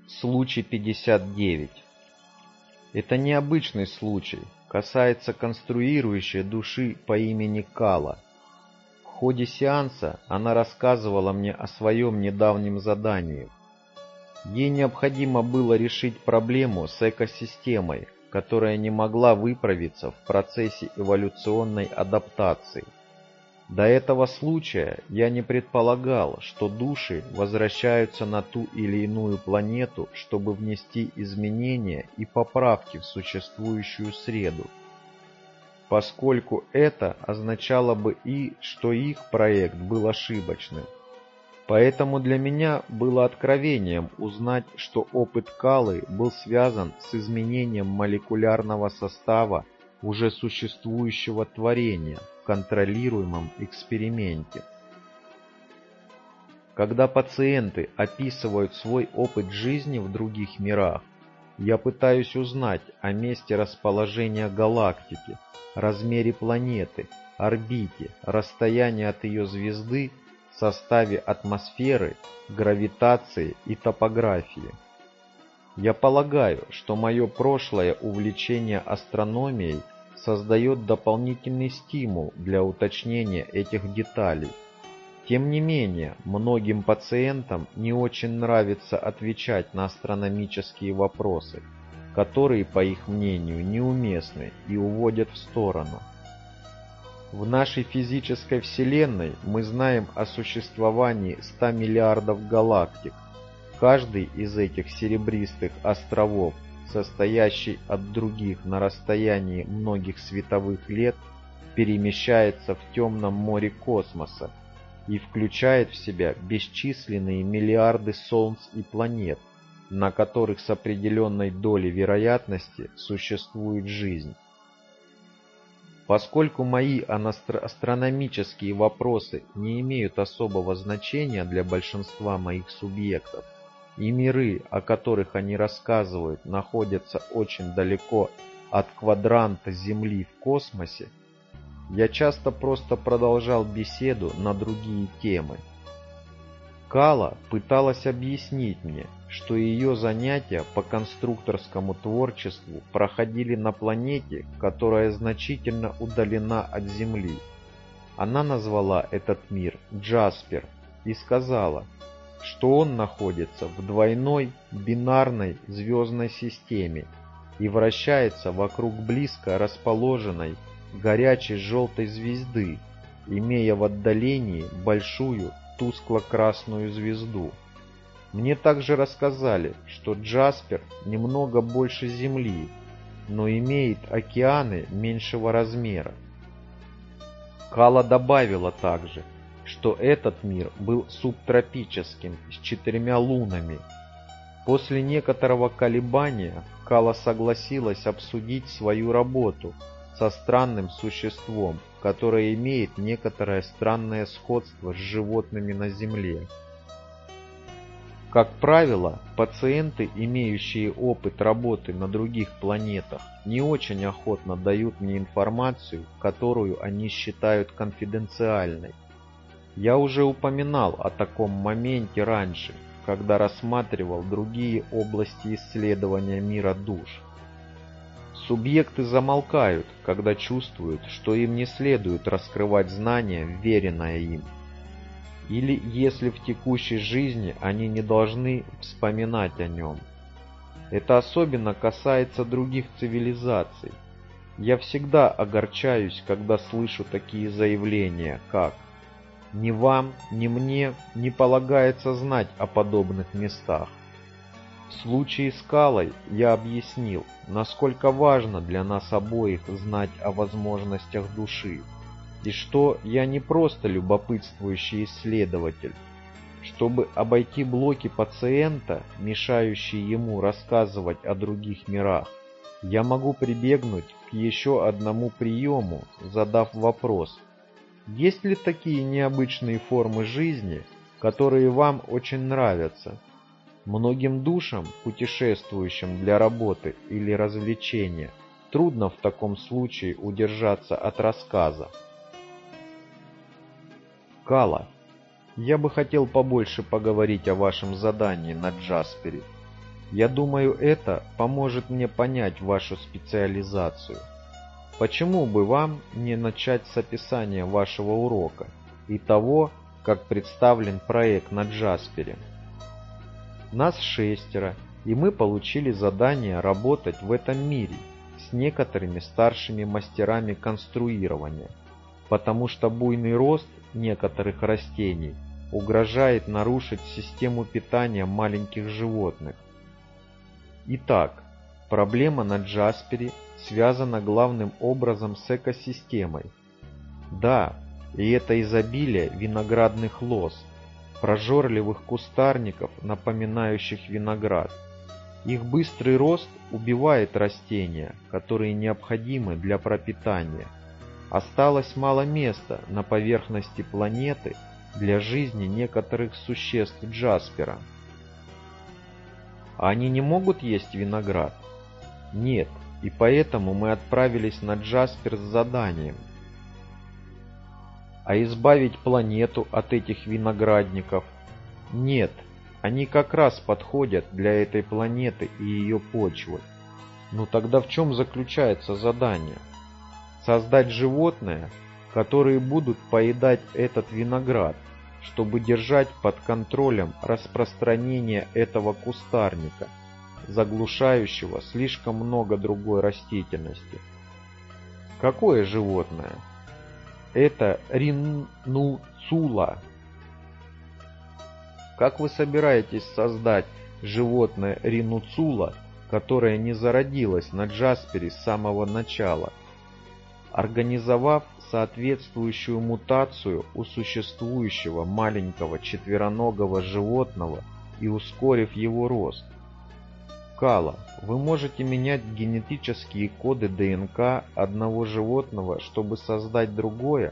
Случай 59. Это необычный случай, касается конструирующей души по имени Кала. В ходе сеанса она рассказывала мне о своем недавнем задании. Ей необходимо было решить проблему с экосистемой, которая не могла выправиться в процессе эволюционной адаптации. До этого случая я не предполагал, что души возвращаются на ту или иную планету, чтобы внести изменения и поправки в существующую среду, поскольку это означало бы что их проект был ошибочным. Поэтому для меня было откровением узнать, что опыт Калы был связан с изменением молекулярного состава уже существующего творения в контролируемом эксперименте. Когда пациенты описывают свой опыт жизни в других мирах, я пытаюсь узнать о месте расположения галактики, размере планеты, орбите, расстоянии от ее звезды, составе атмосферы, гравитации и топографии. Я полагаю, что мое прошлое увлечение астрономией создает дополнительный стимул для уточнения этих деталей. Тем не менее, многим пациентам не очень нравится отвечать на астрономические вопросы, которые, по их мнению, неуместны и уводят в сторону. В нашей физической Вселенной мы знаем о существовании 100 миллиардов галактик. Каждый из этих серебристых островов, состоящий от других на расстоянии многих световых лет, перемещается в темном море космоса и включает в себя бесчисленные миллиарды солнц и планет, на которых с определенной долей вероятности существует жизнь. Поскольку мои астрономические вопросы не имеют особого значения для большинства моих субъектов, и миры, о которых они рассказывают, находятся очень далеко от квадранта Земли в космосе, я часто просто продолжал беседу на другие темы. Кала пыталась объяснить мне, что ее занятия по конструкторскому творчеству проходили на планете, которая значительно удалена от Земли. Она назвала этот мир Джаспер и сказала, что он находится в двойной бинарной звездной системе и вращается вокруг близко расположенной горячей желтой звезды, имея в отдалении большую тускло-красную звезду. Мне также рассказали, что Джаспер немного больше Земли, но имеет океаны меньшего размера. Кала добавила также, что этот мир был субтропическим, с 4 лунами. После некоторого колебания Кала согласилась обсудить свою работу со странным существом, которое имеет некоторое странное сходство с животными на Земле. Как правило, пациенты, имеющие опыт работы на других планетах, не очень охотно дают мне информацию, которую они считают конфиденциальной. Я уже упоминал о таком моменте раньше, когда рассматривал другие области исследования мира душ. Субъекты замолкают, когда чувствуют, что им не следует раскрывать знания, вверенное им. Или если в текущей жизни они не должны вспоминать о нем. Это особенно касается других цивилизаций. Я всегда огорчаюсь, когда слышу такие заявления, как «Ни вам, ни мне не полагается знать о подобных местах». В случае с Калой я объяснил, насколько важно для нас обоих знать о возможностях души, и что я не просто любопытствующий исследователь. Чтобы обойти блоки пациента, мешающие ему рассказывать о других мирах, я могу прибегнуть к еще одному приему, задав вопрос: есть ли такие необычные формы жизни, которые вам очень нравятся? Многим душам, путешествующим для работы или развлечения, трудно в таком случае удержаться от рассказа. Кала, я бы хотел побольше поговорить о вашем задании на Джаспере. Я думаю, это поможет мне понять вашу специализацию. Почему бы вам не начать с описания вашего урока и того, как представлен проект на Джаспере? Нас 6, и мы получили задание работать в этом мире с некоторыми старшими мастерами конструирования, потому что буйный рост некоторых растений угрожает нарушить систему питания маленьких животных. Итак, проблема на Джаспере связана главным образом с экосистемой. Да, и это изобилие виноградных лоз, прожорливых кустарников, напоминающих виноград. Их быстрый рост убивает растения, которые необходимы для пропитания. Осталось мало места на поверхности планеты для жизни некоторых существ Джаспера. А они не могут есть виноград? Нет, и поэтому мы отправились на Джаспер с заданием. А избавить планету от этих виноградников? Нет, они как раз подходят для этой планеты и ее почвы. Ну тогда в чем заключается задание? Создать животные, которые будут поедать этот виноград, чтобы держать под контролем распространение этого кустарника, заглушающего слишком много другой растительности. Какое животное? Это ринуцула. Как вы собираетесь создать животное ринуцула, которое не зародилось на Джаспере с самого начала, организовав соответствующую мутацию у существующего маленького четвероногого животного и ускорив его рост? Кала, вы можете менять генетические коды ДНК одного животного, чтобы создать другое?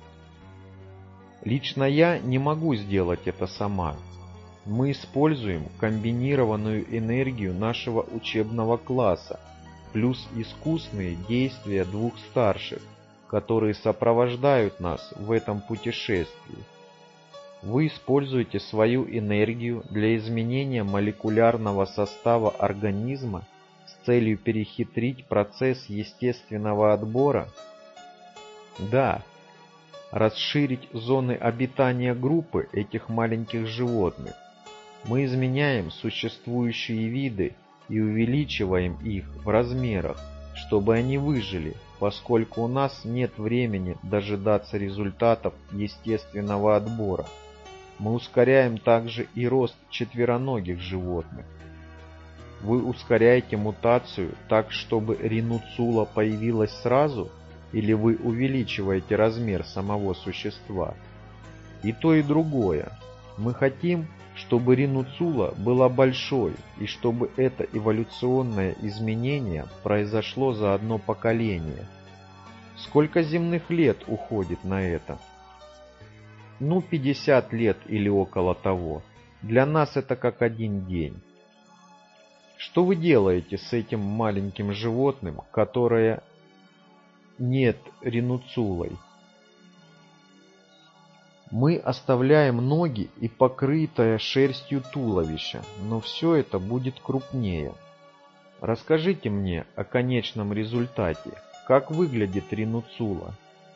Лично я не могу сделать это сама. Мы используем комбинированную энергию нашего учебного класса, плюс искусные действия двух старших, которые сопровождают нас в этом путешествии. Вы используете свою энергию для изменения молекулярного состава организма с целью перехитрить процесс естественного отбора? Да. Расширить зоны обитания группы этих маленьких животных. Мы изменяем существующие виды и увеличиваем их в размерах, чтобы они выжили, поскольку у нас нет времени дожидаться результатов естественного отбора. Мы ускоряем также и рост четвероногих животных. Вы ускоряете мутацию так, чтобы ринуцула появилась сразу, или вы увеличиваете размер самого существа? И то, и другое. Мы хотим, чтобы ринуцула была большой, и чтобы это эволюционное изменение произошло за одно поколение. Сколько земных лет уходит на это? 50 лет или около того. Для нас это как один день. Что вы делаете с этим маленьким животным, которое нет ринуцулой? Мы оставляем ноги и покрытое шерстью туловище, но все это будет крупнее. Расскажите мне о конечном результате. Как выглядит ринуцула?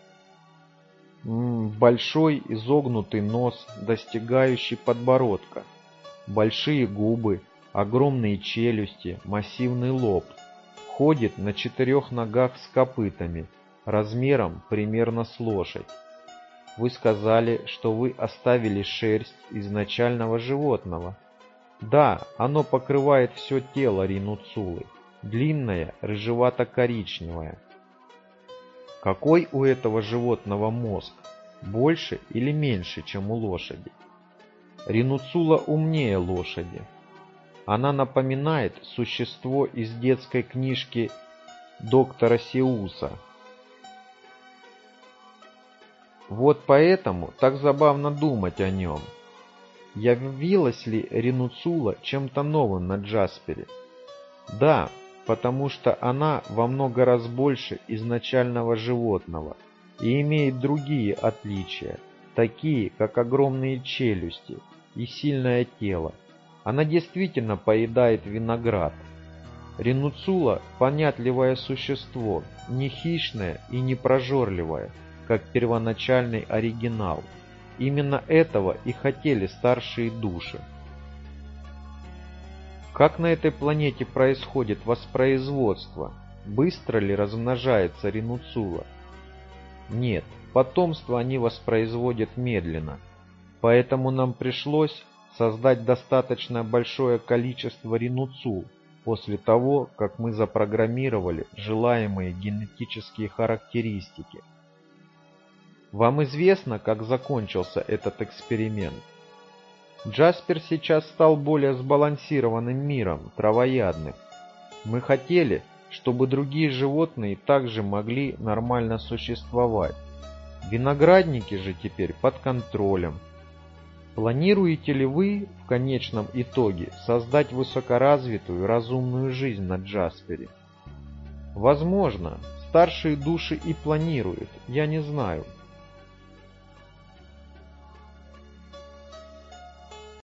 Большой изогнутый нос, достигающий подбородка, большие губы, огромные челюсти, массивный лоб. Ходит на 4 ногах с копытами, размером примерно с лошадь. Вы сказали, что вы оставили шерсть изначального животного. Да, оно покрывает все тело ринуцулы, длинное, рыжевато-коричневое. Какой у этого животного мозг? Больше или меньше, чем у лошади? Ринуцула умнее лошади. Она напоминает существо из детской книжки доктора Сеуса. Вот поэтому так забавно думать о нем. Явилась ли ринуцула чем-то новым на Джаспере? Да, потому что она во много раз больше изначального животного и имеет другие отличия, такие как огромные челюсти и сильное тело. Она действительно поедает виноград. Ринуцула – понятливое существо, не хищное и не прожорливое, как первоначальный оригинал. Именно этого и хотели старшие души. Как на этой планете происходит воспроизводство? Быстро ли размножается ринуцула? Нет, потомство они воспроизводят медленно. Поэтому нам пришлось создать достаточно большое количество ринуцул после того, как мы запрограммировали желаемые генетические характеристики. Вам известно, как закончился этот эксперимент? Джаспер сейчас стал более сбалансированным миром травоядных. Мы хотели, чтобы другие животные также могли нормально существовать. Виноградники же теперь под контролем. Планируете ли вы в конечном итоге создать высокоразвитую разумную жизнь на Джаспере? Возможно, старшие души и планируют, я не знаю.